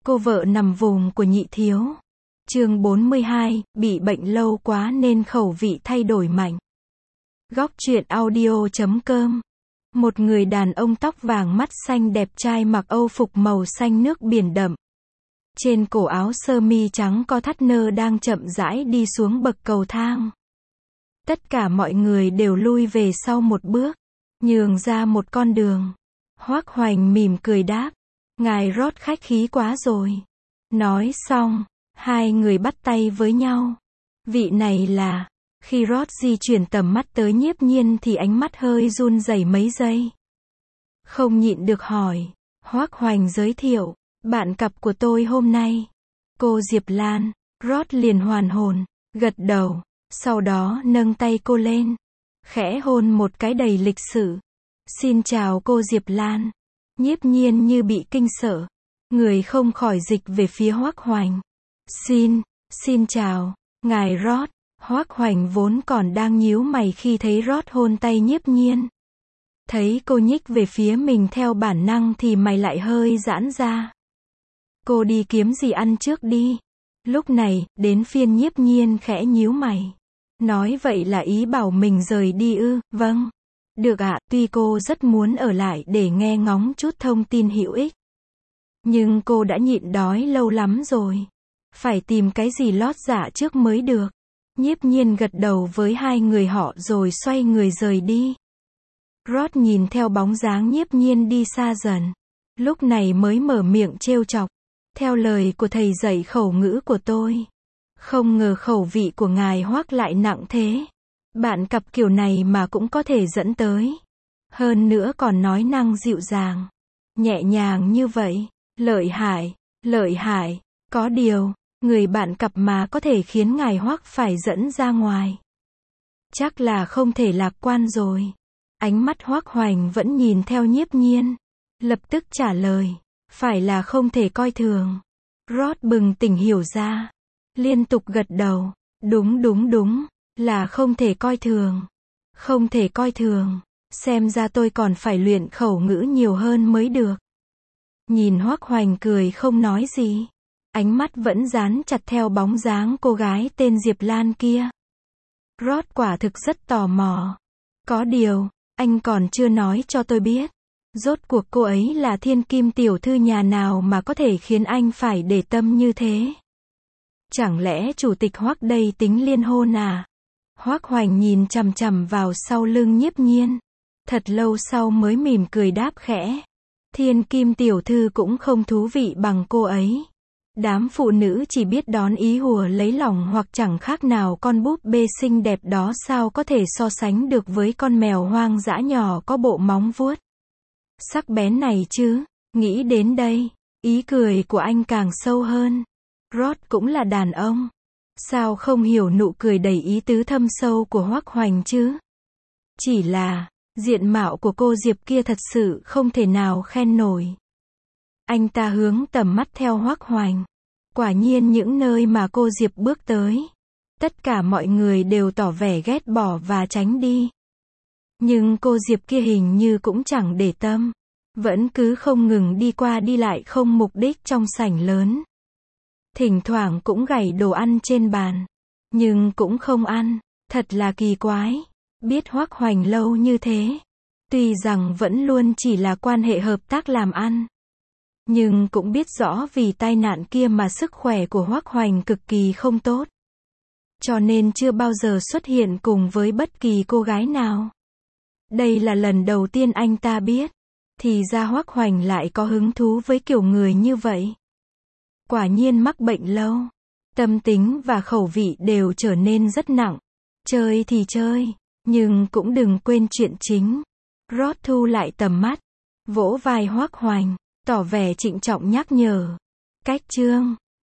Cô vợ nằm vùng của nhị thiếu. Chương 42, bị bệnh lâu quá nên khẩu vị thay đổi mạnh. Góc truyện audio.com. Một người đàn ông tóc vàng mắt xanh đẹp trai mặc âu phục màu xanh nước biển đậm. Trên cổ áo sơ mi trắng có thắt nơ đang chậm rãi đi xuống bậc cầu thang. Tất cả mọi người đều lui về sau một bước, nhường ra một con đường. Hoác Hoành mỉm cười đáp, ngài Rod khách khí quá rồi. Nói xong, hai người bắt tay với nhau. Vị này là... Khi Rod di chuyển tầm mắt tới Nhiếp Nhiên thì ánh mắt hơi run rẩy mấy giây. Không nhịn được hỏi. Hoác Hoành giới thiệu, bạn cặp của tôi hôm nay. Cô Diệp Lan. Rod liền hoàn hồn, gật đầu, sau đó nâng tay cô lên, khẽ hôn một cái đầy lịch sự. Xin chào cô Diệp Lan. Nhiếp Nhiên như bị kinh sợ, người không khỏi dịch về phía Hoác Hoành. Xin chào, ngài Rod. Hoác Hoành vốn còn đang nhíu mày khi thấy Rod hôn tay Nhiếp Nhiên. Thấy cô nhích về phía mình theo bản năng thì mày lại hơi giãn ra. Cô đi kiếm gì ăn trước đi. Lúc này, đến phiên Nhiếp Nhiên khẽ nhíu mày. Nói vậy là ý bảo mình rời đi ư? Vâng. Được ạ, tuy cô rất muốn ở lại để nghe ngóng chút thông tin hữu ích. Nhưng cô đã nhịn đói lâu lắm rồi. Phải tìm cái gì lót dạ trước mới được. Nhiếp Nhiên gật đầu với hai người họ rồi xoay người rời đi. Rod nhìn theo bóng dáng Nhiếp Nhiên đi xa dần. Lúc này mới mở miệng trêu chọc. Theo lời của thầy dạy khẩu ngữ của tôi. Không ngờ khẩu vị của ngài Hoác lại nặng thế. Bạn cặp kiểu này mà cũng có thể dẫn tới. Hơn nữa còn nói năng dịu dàng. Nhẹ nhàng như vậy. Lợi hại. Có điều, người bạn cặp mà có thể khiến ngài Hoác phải dẫn ra ngoài. Chắc là không thể lạc quan rồi. Ánh mắt Hoác Hoành vẫn nhìn theo Nhiếp Nhiên. Lập tức trả lời. Phải là không thể coi thường. Rod bừng tỉnh hiểu ra. Liên tục gật đầu. Đúng. Là không thể coi thường. Không thể coi thường. Xem ra tôi còn phải luyện khẩu ngữ nhiều hơn mới được. Nhìn Hoác Hoành cười không nói gì. Ánh mắt vẫn dán chặt theo bóng dáng cô gái tên Diệp Lan kia. Rod quả thực rất tò mò. Có điều, anh còn chưa nói cho tôi biết. Rốt cuộc cô ấy là thiên kim tiểu thư nhà nào mà có thể khiến anh phải để tâm như thế? Chẳng lẽ chủ tịch Hoác đây tính liên hôn à? Hoác Hoành nhìn chằm chằm vào sau lưng Nhiếp Nhiên. Thật lâu sau mới mỉm cười đáp khẽ. Thiên kim tiểu thư cũng không thú vị bằng cô ấy. Đám phụ nữ chỉ biết đón ý hùa lấy lòng hoặc chẳng khác nào con búp bê xinh đẹp đó sao có thể so sánh được với con mèo hoang dã nhỏ có bộ móng vuốt sắc bén này chứ. Nghĩ đến đây, ý cười của anh càng sâu hơn. Rod cũng là đàn ông. Sao không hiểu nụ cười đầy ý tứ thâm sâu của Hoác Hoành chứ? Chỉ là, diện mạo của cô Diệp kia thật sự không thể nào khen nổi. Anh ta hướng tầm mắt theo Hoác Hoành. Quả nhiên những nơi mà cô Diệp bước tới, tất cả mọi người đều tỏ vẻ ghét bỏ và tránh đi. Nhưng cô Diệp kia hình như cũng chẳng để tâm. Vẫn cứ không ngừng đi qua đi lại không mục đích trong sảnh lớn. Thỉnh thoảng cũng gảy đồ ăn trên bàn. Nhưng cũng không ăn. Thật là kỳ quái. Biết Hoác Hoành lâu như thế. Tuy rằng vẫn luôn chỉ là quan hệ hợp tác làm ăn. Nhưng cũng biết rõ vì tai nạn kia mà sức khỏe của Hoác Hoành cực kỳ không tốt. Cho nên chưa bao giờ xuất hiện cùng với bất kỳ cô gái nào. Đây là lần đầu tiên anh ta biết. Thì ra Hoác Hoành lại có hứng thú với kiểu người như vậy. Quả nhiên mắc bệnh lâu. Tâm tính và khẩu vị đều trở nên rất nặng. Chơi thì chơi, nhưng cũng đừng quên chuyện chính. Rod thu lại tầm mắt. Vỗ vai Hoác Hoành, tỏ vẻ trịnh trọng nhắc nhở. Cách chương